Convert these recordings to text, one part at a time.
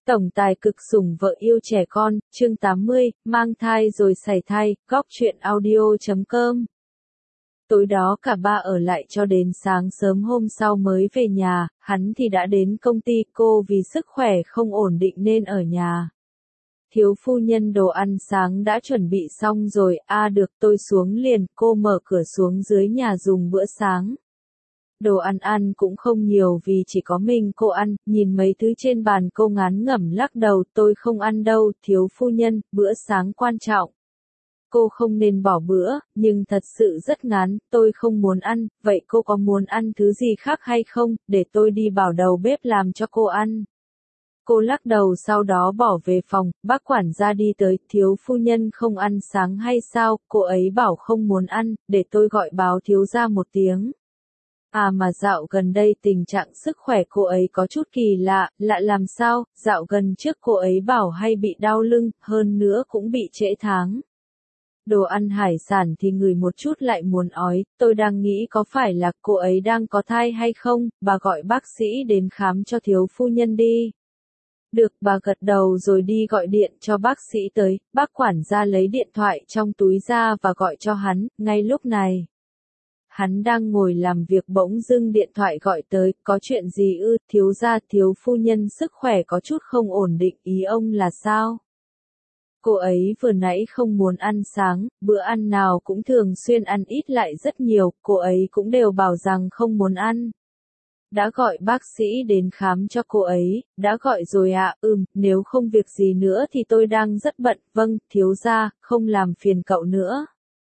Tổng tài cực sủng vợ yêu trẻ con, chương 80, mang thai rồi sảy thai, góc truyện audio.com. Tối đó cả ba ở lại cho đến sáng sớm hôm sau mới về nhà, hắn thì đã đến công ty, cô vì sức khỏe không ổn định nên ở nhà. Thiếu phu nhân đồ ăn sáng đã chuẩn bị xong rồi, được tôi xuống liền, cô mở cửa xuống dưới nhà dùng bữa sáng. Đồ ăn cũng không nhiều vì chỉ có mình cô ăn, nhìn mấy thứ trên bàn cô ngán ngẩm lắc đầu, tôi không ăn đâu, thiếu phu nhân, bữa sáng quan trọng. Cô không nên bỏ bữa, nhưng thật sự rất ngán, tôi không muốn ăn, vậy cô có muốn ăn thứ gì khác hay không, để tôi đi bảo đầu bếp làm cho cô ăn. Cô lắc đầu sau đó bỏ về phòng, bác quản gia đi tới, thiếu phu nhân không ăn sáng hay sao, cô ấy bảo không muốn ăn, để tôi gọi báo thiếu gia một tiếng. Mà dạo gần đây tình trạng sức khỏe cô ấy có chút kỳ lạ, lạ làm sao, dạo gần trước cô ấy bảo hay bị đau lưng, hơn nữa cũng bị trễ tháng. Đồ ăn hải sản thì ngửi một chút lại muốn ói, tôi đang nghĩ có phải là cô ấy đang có thai hay không, bà gọi bác sĩ đến khám cho thiếu phu nhân đi. Được, bà gật đầu rồi đi gọi điện cho bác sĩ tới, bác quản gia lấy điện thoại trong túi ra và gọi cho hắn, ngay lúc này. Hắn đang ngồi làm việc bỗng dưng điện thoại gọi tới, có chuyện gì ư, thiếu gia, thiếu phu nhân sức khỏe có chút không ổn định, ý ông là sao? Cô ấy vừa nãy không muốn ăn sáng, bữa ăn nào cũng thường xuyên ăn ít lại rất nhiều, cô ấy cũng đều bảo rằng không muốn ăn. Đã gọi bác sĩ đến khám cho cô ấy, đã gọi rồi ạ, nếu không việc gì nữa thì tôi đang rất bận, vâng, thiếu gia, không làm phiền cậu nữa.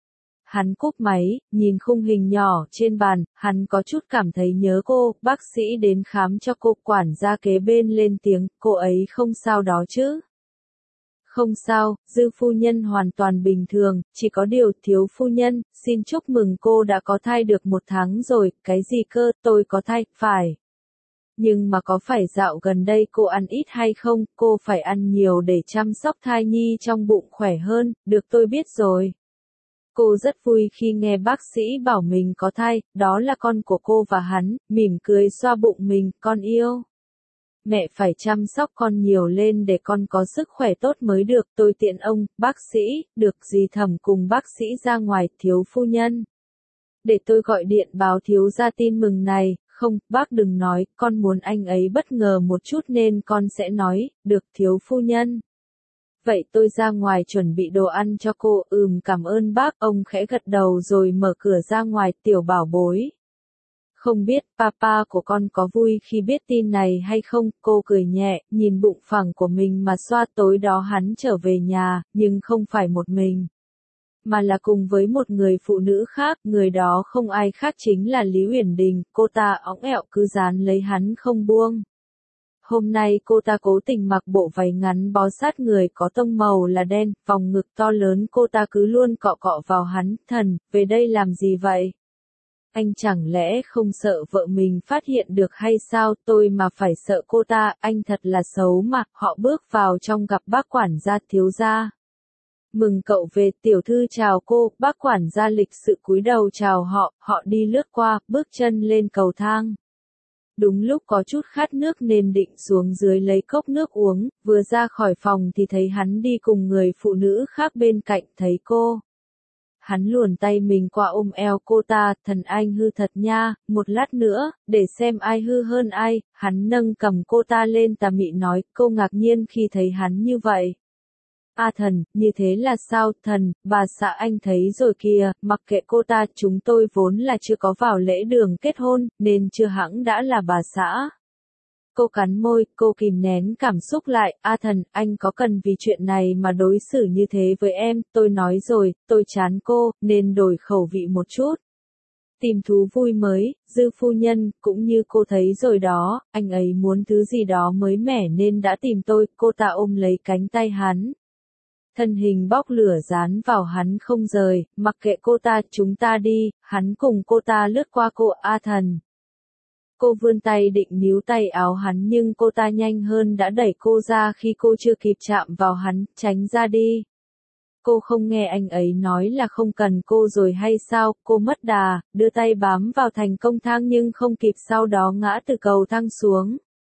Hắn cúp máy, nhìn khung hình nhỏ trên bàn, hắn có chút cảm thấy nhớ cô, bác sĩ đến khám cho cô, quản gia kế bên lên tiếng, cô ấy không sao đó chứ. Không sao, dư phu nhân hoàn toàn bình thường, chỉ có điều thiếu phu nhân, xin chúc mừng cô đã có thai được 1 tháng rồi, cái gì cơ, tôi có thai, phải. Nhưng mà có phải dạo gần đây cô ăn ít hay không, cô phải ăn nhiều để chăm sóc thai nhi trong bụng khỏe hơn, được tôi biết rồi. Cô rất vui khi nghe bác sĩ bảo mình có thai, đó là con của cô và hắn, mỉm cười xoa bụng mình, con yêu. Mẹ phải chăm sóc con nhiều lên để con có sức khỏe tốt mới được, tôi tiện ông, bác sĩ, được dì Thẩm cùng bác sĩ ra ngoài, thiếu phu nhân. Để tôi gọi điện báo thiếu gia tin mừng này, không, bác đừng nói, con muốn anh ấy bất ngờ một chút nên con sẽ nói, được thiếu phu nhân. Vậy tôi ra ngoài chuẩn bị đồ ăn cho cô, cảm ơn bác, ông khẽ gật đầu rồi mở cửa ra ngoài, tiểu bảo bối. Không biết papa của con có vui khi biết tin này hay không, cô cười nhẹ, nhìn bụng phẳng của mình mà xoa. Tối đó hắn trở về nhà, nhưng không phải một mình, mà là cùng với một người phụ nữ khác, người đó không ai khác chính là Lý Uyển Đình, cô ta óng ẹo cứ dán lấy hắn không buông. Hôm nay cô ta cố tình mặc bộ váy ngắn bó sát người có tông màu là đen, vòng ngực to lớn, cô ta cứ luôn cọ cọ vào hắn, thần, về đây làm gì vậy? Anh chẳng lẽ không sợ vợ mình phát hiện được hay sao, tôi mà phải sợ cô ta, anh thật là xấu mà. Họ bước vào trong gặp bác quản gia, thiếu gia. Mừng cậu về, tiểu thư chào cô, bác quản gia lịch sự cúi đầu chào họ đi lướt qua, bước chân lên cầu thang. Đúng lúc có chút khát nước nên định xuống dưới lấy cốc nước uống, vừa ra khỏi phòng thì thấy hắn đi cùng người phụ nữ khác bên cạnh, thấy cô. Hắn luồn tay mình qua ôm eo cô ta, thần anh hư thật nha, một lát nữa, để xem ai hư hơn ai, hắn nâng cầm cô ta lên tà mị nói, cô ngạc nhiên khi thấy hắn như vậy. Thần, như thế là sao, thần, bà xã anh thấy rồi kìa, mặc kệ cô ta, chúng tôi vốn là chưa có vào lễ đường kết hôn, nên chưa hẵng đã là bà xã. Cô cắn môi, cô kìm nén cảm xúc lại, thần, anh có cần vì chuyện này mà đối xử như thế với em, tôi nói rồi, tôi chán cô, nên đổi khẩu vị một chút. Tìm thú vui mới, dư phu nhân, cũng như cô thấy rồi đó, anh ấy muốn thứ gì đó mới mẻ nên đã tìm tôi, cô ta ôm lấy cánh tay hắn. Thân hình bốc lửa dán vào hắn không rời, mặc kệ cô ta, chúng ta đi, hắn cùng cô ta lướt qua cô, thần. Cô vươn tay định níu tay áo hắn nhưng cô ta nhanh hơn đã đẩy cô ra khi cô chưa kịp chạm vào hắn, tránh ra đi. Cô không nghe anh ấy nói là không cần cô rồi hay sao, cô mất đà, đưa tay bám vào thành công thang nhưng không kịp sau đó ngã từ cầu thang xuống.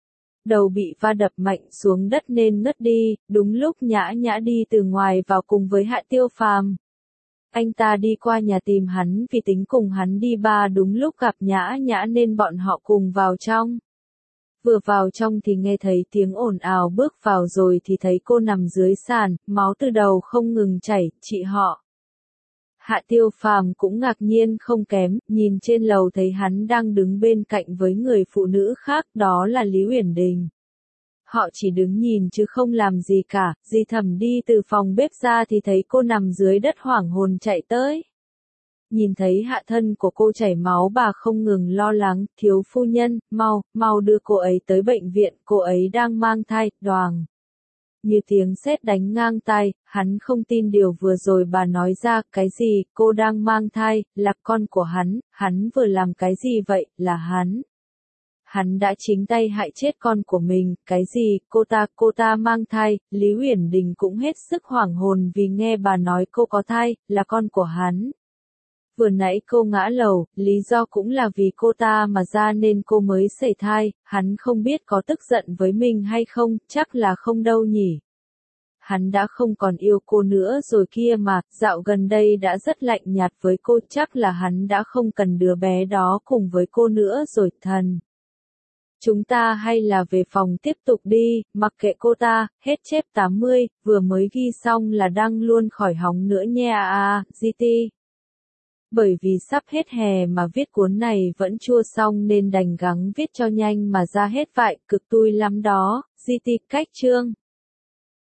đầu bị va đập mạnh xuống đất nên ngất đi, đúng lúc Nhã Nhã đi từ ngoài vào cùng với Hạ Tiêu Phàm. Anh ta đi qua nhà tìm hắn vì tính cùng hắn đi ba đúng lúc gặp Nhã Nhã nên bọn họ cùng vào trong. Vừa vào trong thì nghe thấy tiếng ồn ào bước vào rồi thì thấy cô nằm dưới sàn, máu từ đầu không ngừng chảy, chị họ. Hạ Tiêu Phàm cũng ngạc nhiên không kém, nhìn trên lầu thấy hắn đang đứng bên cạnh với người phụ nữ khác, đó là Lý Uyển Đình. Họ chỉ đứng nhìn chứ không làm gì cả, Di Thẩm đi từ phòng bếp ra thì thấy cô nằm dưới đất hoảng hồn chạy tới. Nhìn thấy hạ thân của cô chảy máu bà không ngừng lo lắng, thiếu phu nhân, mau đưa cô ấy tới bệnh viện, cô ấy đang mang thai, đoàng. Như tiếng sét đánh ngang tai, hắn không tin điều vừa rồi bà nói ra, cái gì, cô đang mang thai, là con của hắn vừa làm cái gì vậy, là hắn. Hắn đã chính tay hại chết con của mình, cái gì, cô ta mang thai, Lý Uyển Đình cũng hết sức hoảng hồn vì nghe bà nói cô có thai, là con của hắn. Vừa nãy cô ngã lầu, lý do cũng là vì cô ta mà ra nên cô mới sẩy thai, hắn không biết có tức giận với mình hay không, chắc là không đâu nhỉ. Hắn đã không còn yêu cô nữa rồi kia mà, dạo gần đây đã rất lạnh nhạt với cô, chắc là hắn đã không cần đứa bé đó cùng với cô nữa rồi, thần. Chúng ta hay là về phòng tiếp tục đi, mặc kệ cô ta, hết chép 80, vừa mới ghi xong là đăng luôn khỏi hóng nữa nha GT. Bởi vì sắp hết hè mà viết cuốn này vẫn chưa xong nên đành gắng viết cho nhanh mà ra hết vậy, cực tui lắm đó, GT cách chương.